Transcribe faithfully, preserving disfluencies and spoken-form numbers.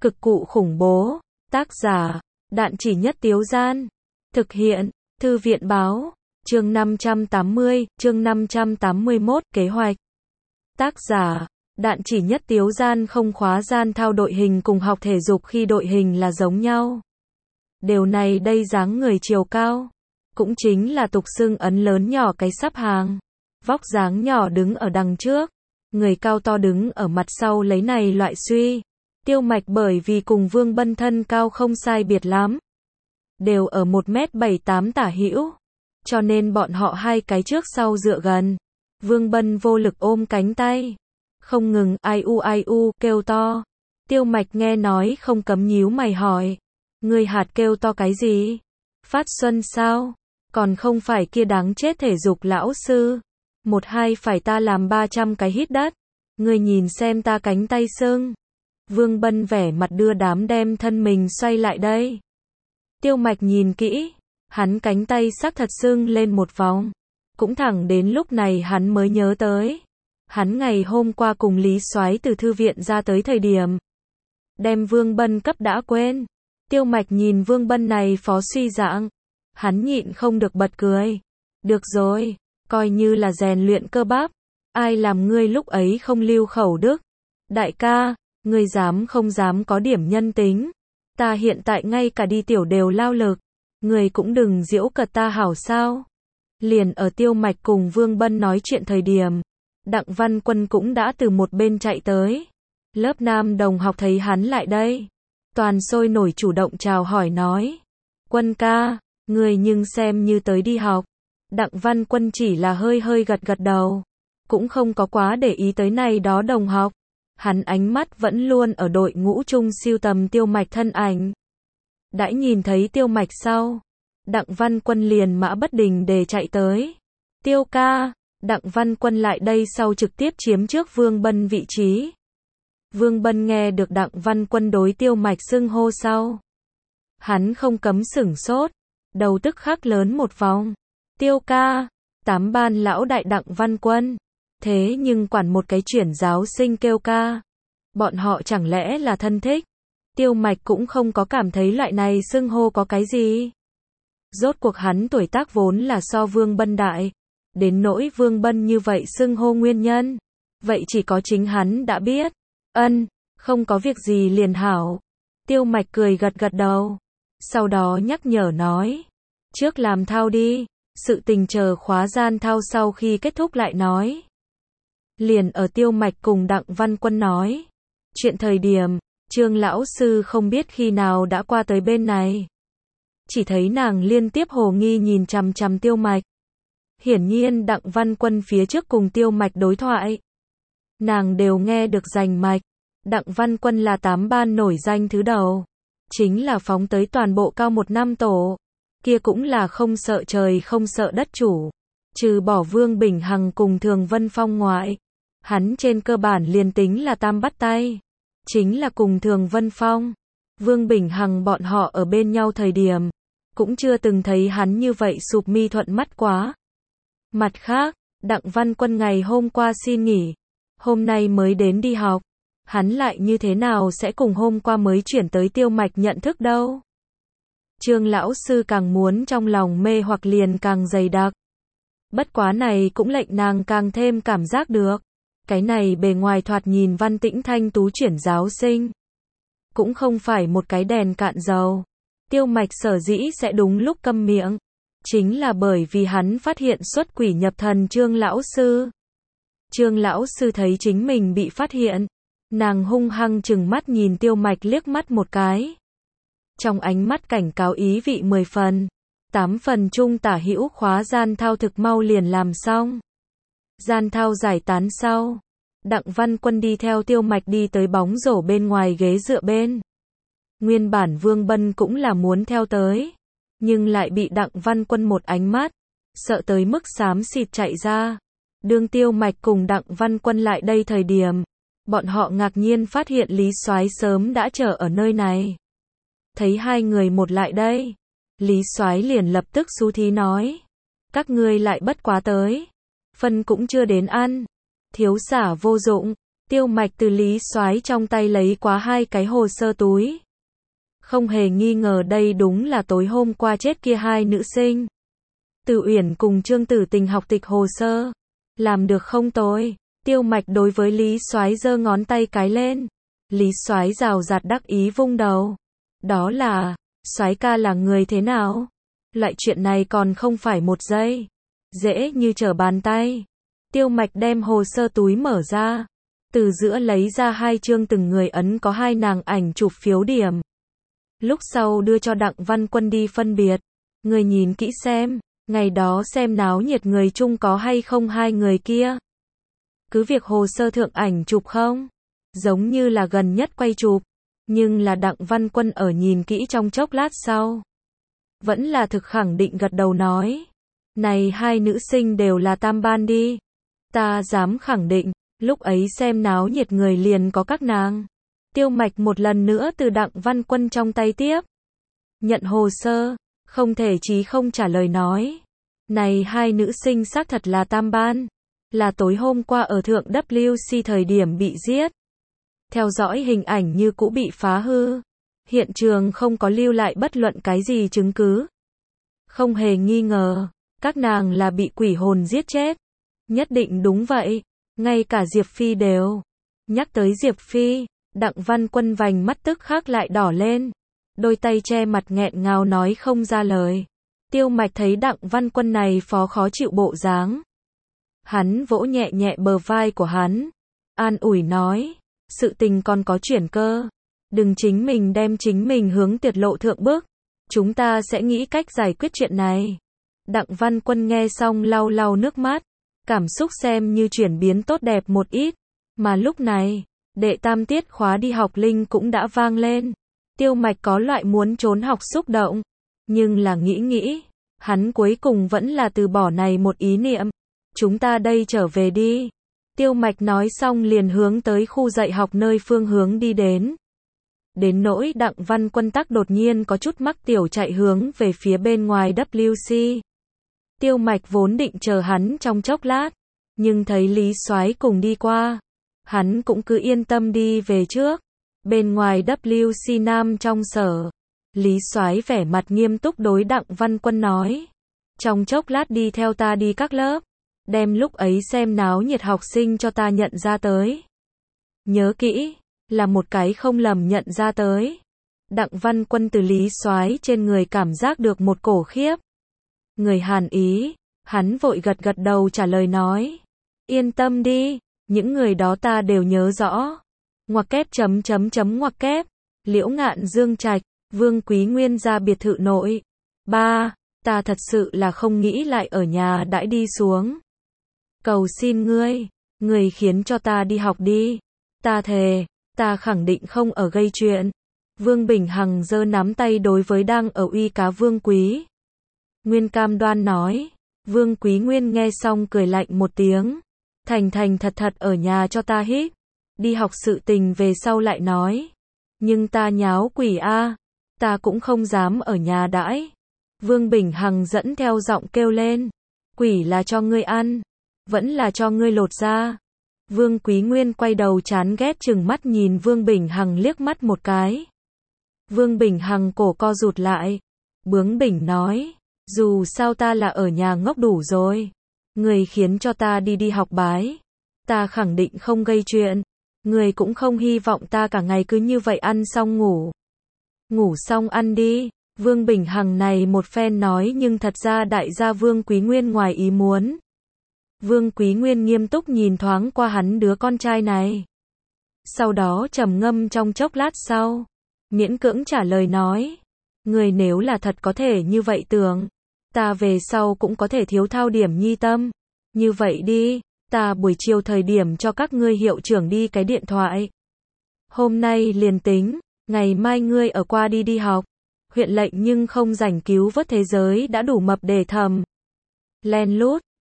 Cực cụ khủng bố. Tác giả, Đạn Chỉ Nhất Tiếu Gian. Thực hiện, Thư viện Báo. Chương năm trăm tám mươi, chương năm trăm tám mươi mốt, kế hoạch. Tác giả, Đạn Chỉ Nhất Tiếu Gian không khóa gian thao đội hình cùng học thể dục khi đội hình là giống nhau. Điều này đây dáng người chiều cao. Cũng chính là tục xưng ấn lớn nhỏ cái sắp hàng. Vóc dáng nhỏ đứng ở đằng trước. Người cao to đứng ở mặt sau lấy này loại suy. Tiêu Mạch bởi vì cùng Vương Bân thân cao không sai biệt lắm. Đều ở một mét bảy tám tả hữu. Cho nên bọn họ hai cái trước sau dựa gần. Vương Bân vô lực ôm cánh tay. Không ngừng ai u ai u kêu to. Tiêu Mạch nghe nói không cấm nhíu mày hỏi. Người hạt kêu to cái gì? Phát Xuân sao? Còn không phải kia đáng chết thể dục lão sư. Một hai phải ta làm ba trăm cái hít đất. Người nhìn xem ta cánh tay sưng. Vương Bân vẻ mặt đưa đám đem thân mình xoay lại đây. Tiêu Mạch nhìn kỹ. Hắn cánh tay xác thật sưng lên một vòng. Cũng thẳng đến lúc này hắn mới nhớ tới. Hắn ngày hôm qua cùng Lý Soái từ thư viện ra tới thời điểm. Đem Vương Bân cấp đã quên. Tiêu Mạch nhìn Vương Bân này phó suy dạng. Hắn nhịn không được bật cười. Được rồi, coi như là rèn luyện cơ bắp. Ai làm ngươi lúc ấy không lưu khẩu đức. Đại ca, ngươi dám không dám có điểm nhân tính. Ta hiện tại ngay cả đi tiểu đều lao lực. Ngươi cũng đừng giễu cợt ta hảo sao. Liền ở Tiêu Mạch cùng Vương Bân nói chuyện thời điểm. Đặng Văn Quân cũng đã từ một bên chạy tới. Lớp nam đồng học thấy hắn lại đây. Toàn sôi nổi chủ động chào hỏi nói. Quân ca, người nhưng xem như tới đi học. Đặng Văn Quân chỉ là hơi hơi gật gật đầu. Cũng không có quá để ý tới này đó đồng học. Hắn ánh mắt vẫn luôn ở đội ngũ chung siêu tầm Tiêu Mạch thân ảnh. Đã nhìn thấy Tiêu Mạch sau. Đặng Văn Quân liền mã bất đình để chạy tới. Tiêu ca, Đặng Văn Quân lại đây sau trực tiếp chiếm trước Vương Bân vị trí. Vương Bân nghe được Đặng Văn Quân đối Tiêu Mạch xưng hô sau. Hắn không cấm sửng sốt. Đầu tức khắc lớn một vòng. Tiêu ca, tám ban lão đại Đặng Văn Quân. Thế nhưng quản một cái chuyển giáo sinh kêu ca. Bọn họ chẳng lẽ là thân thích? Tiêu Mạch cũng không có cảm thấy loại này xưng hô có cái gì. Rốt cuộc hắn tuổi tác vốn là so Vương Bân đại. Đến nỗi Vương Bân như vậy xưng hô nguyên nhân. Vậy chỉ có chính hắn đã biết. Ân, không có việc gì liền hảo. Tiêu Mạch cười gật gật đầu. Sau đó nhắc nhở nói. Trước làm thao đi. Sự tình chờ khóa gian thao sau khi kết thúc lại nói. Liền ở Tiêu Mạch cùng Đặng Văn Quân nói. Chuyện thời điểm, Trương lão sư không biết khi nào đã qua tới bên này. Chỉ thấy nàng liên tiếp hồ nghi nhìn chằm chằm Tiêu Mạch. Hiển nhiên Đặng Văn Quân phía trước cùng Tiêu Mạch đối thoại. Nàng đều nghe được rành mạch. Đặng Văn Quân là tám ban nổi danh thứ đầu. Chính là phóng tới toàn bộ cao một năm tổ. Kia cũng là không sợ trời không sợ đất chủ. Trừ bỏ Vương Bình Hằng cùng Thường Vân Phong ngoại. Hắn trên cơ bản liền tính là tam bắt tay. Chính là cùng Thường Vân Phong. Vương Bình Hằng bọn họ ở bên nhau thời điểm. Cũng chưa từng thấy hắn như vậy sụp mi thuận mắt quá. Mặt khác, Đặng Văn Quân ngày hôm qua xin nghỉ. Hôm nay mới đến đi học. Hắn lại như thế nào sẽ cùng hôm qua mới chuyển tới Tiêu Mạch nhận thức đâu. Trương lão sư càng muốn trong lòng mê hoặc liền càng dày đặc. Bất quá này cũng lệnh nàng càng thêm cảm giác được. Cái này bề ngoài thoạt nhìn văn tĩnh thanh tú chuyển giáo sinh. Cũng không phải một cái đèn cạn dầu. Tiêu Mạch sở dĩ sẽ đúng lúc câm miệng. Chính là bởi vì hắn phát hiện xuất quỷ nhập thần Trương lão sư. Trương lão sư thấy chính mình bị phát hiện. Nàng hung hăng chừng mắt nhìn Tiêu Mạch liếc mắt một cái. Trong ánh mắt cảnh cáo ý vị mười phần. Tám phần chung tả hữu khóa gian thao thực mau liền làm xong. Gian thao giải tán sau. Đặng Văn Quân đi theo Tiêu Mạch đi tới bóng rổ bên ngoài ghế dựa bên. Nguyên bản Vương Bân cũng là muốn theo tới. Nhưng lại bị Đặng Văn Quân một ánh mắt. Sợ tới mức xám xịt chạy ra. Đương Tiêu Mạch cùng Đặng Văn Quân lại đây thời điểm. Bọn họ ngạc nhiên phát hiện Lý Soái sớm đã chờ ở nơi này. Thấy hai người một lại đây. Lý Soái liền lập tức xú thí nói. Các ngươi lại bất quá tới. Phân cũng chưa đến ăn. Thiếu xả vô dụng. Tiêu Mạch từ Lý Soái trong tay lấy quá hai cái hồ sơ túi. Không hề nghi ngờ đây đúng là tối hôm qua chết kia hai nữ sinh. Từ Uyển cùng Trương Tử Tình học tịch hồ sơ. Làm được không tôi? Tiêu Mạch đối với Lý Soái giơ ngón tay cái lên. Lý Soái rào rạt đắc ý vung đầu. Đó là, Soái ca là người thế nào? Loại chuyện này còn không phải một giây. Dễ như trở bàn tay. Tiêu Mạch đem hồ sơ túi mở ra. Từ giữa lấy ra hai chương từng người ấn có hai nàng ảnh chụp phiếu điểm. Lúc sau đưa cho Đặng Văn Quân đi phân biệt. Người nhìn kỹ xem, ngày đó xem náo nhiệt người chung có hay không hai người kia. Cứ việc hồ sơ thượng ảnh chụp không? Giống như là gần nhất quay chụp. Nhưng là Đặng Văn Quân ở nhìn kỹ trong chốc lát sau. Vẫn là thực khẳng định gật đầu nói. Này hai nữ sinh đều là tam ban đi. Ta dám khẳng định, lúc ấy xem náo nhiệt người liền có các nàng. Tiêu Mạch một lần nữa từ Đặng Văn Quân trong tay tiếp. Nhận hồ sơ, không thể chí không trả lời nói. Này hai nữ sinh xác thật là tam ban. Là tối hôm qua ở thượng W C thời điểm bị giết. Theo dõi hình ảnh như cũ bị phá hư. Hiện trường không có lưu lại bất luận cái gì chứng cứ. Không hề nghi ngờ, các nàng là bị quỷ hồn giết chết. Nhất định đúng vậy. Ngay cả Diệp Phi đều. Nhắc tới Diệp Phi, Đặng Văn Quân vành mắt tức khắc lại đỏ lên. Đôi tay che mặt nghẹn ngào nói không ra lời. Tiêu Mạch thấy Đặng Văn Quân này phó khó chịu bộ dáng. Hắn vỗ nhẹ nhẹ bờ vai của hắn. An ủi nói. Sự tình còn có chuyển cơ. Đừng chính mình đem chính mình hướng tiệt lộ thượng bước. Chúng ta sẽ nghĩ cách giải quyết chuyện này. Đặng Văn Quân nghe xong lau lau nước mắt. Cảm xúc xem như chuyển biến tốt đẹp một ít. Mà lúc này, đệ tam tiết khóa đi học Linh cũng đã vang lên. Tiêu Mạch có loại muốn trốn học xúc động. Nhưng là nghĩ nghĩ. Hắn cuối cùng vẫn là từ bỏ này một ý niệm. Chúng ta đây trở về đi. Tiêu Mạch nói xong liền hướng tới khu dạy học nơi phương hướng đi đến. Đến nỗi Đặng Văn Quân tắc đột nhiên có chút mắc tiểu chạy hướng về phía bên ngoài W C. Tiêu Mạch vốn định chờ hắn trong chốc lát. Nhưng thấy Lý Soái cùng đi qua. Hắn cũng cứ yên tâm đi về trước. Bên ngoài W C Nam trong sở. Lý Soái vẻ mặt nghiêm túc đối Đặng Văn Quân nói. Trong chốc lát đi theo ta đi các lớp. Đem lúc ấy xem náo nhiệt học sinh cho ta nhận ra tới. Nhớ kỹ, là một cái không lầm nhận ra tới. Đặng Văn Quân từ Lý Soái trên người cảm giác được một cổ khiếp. Người Hàn ý, hắn vội gật gật đầu trả lời nói. Yên tâm đi, những người đó ta đều nhớ rõ. Ngoặc kép chấm chấm chấm ngoặc kép. Liễu Ngạn Dương Trạch, Vương Quý Nguyên ra biệt thự nội. Ba, ta thật sự là không nghĩ lại ở nhà đãi đi xuống. Cầu xin ngươi, ngươi khiến cho ta đi học đi. Ta thề, ta khẳng định không ở gây chuyện. Vương Bình Hằng giơ nắm tay đối với đang ở uy cá Vương Quý Nguyên cam đoan nói. Vương Quý Nguyên nghe xong cười lạnh một tiếng. Thành thành thật thật ở nhà cho ta hít. Đi học sự tình về sau lại nói. Nhưng ta nháo quỷ a, ta cũng không dám ở nhà đãi. Vương Bình Hằng dẫn theo giọng kêu lên. Quỷ là cho ngươi ăn. Vẫn là cho ngươi lột ra. Vương Quý Nguyên quay đầu chán ghét chừng mắt nhìn Vương Bình Hằng liếc mắt một cái. Vương Bình Hằng cổ co rụt lại. Bướng bỉnh nói. Dù sao ta là ở nhà ngốc đủ rồi. Người khiến cho ta đi đi học bái. Ta khẳng định không gây chuyện. Người cũng không hy vọng ta cả ngày cứ như vậy ăn xong ngủ. Ngủ xong ăn đi. Vương Bình Hằng này một phen nói nhưng thật ra đại gia Vương Quý Nguyên ngoài ý muốn. Vương Quý Nguyên nghiêm túc nhìn thoáng qua hắn đứa con trai này. Sau đó trầm ngâm trong chốc lát sau. Miễn cưỡng trả lời nói. Người nếu là thật có thể như vậy tưởng. Ta về sau cũng có thể thiếu thao điểm nhi tâm. Như vậy đi, ta buổi chiều thời điểm cho các ngươi hiệu trưởng đi cái điện thoại. Hôm nay liền tính, ngày mai ngươi ở qua đi đi học. Huyện lệnh nhưng không rảnh cứu vớt thế giới đã đủ mập để thầm. Len lút.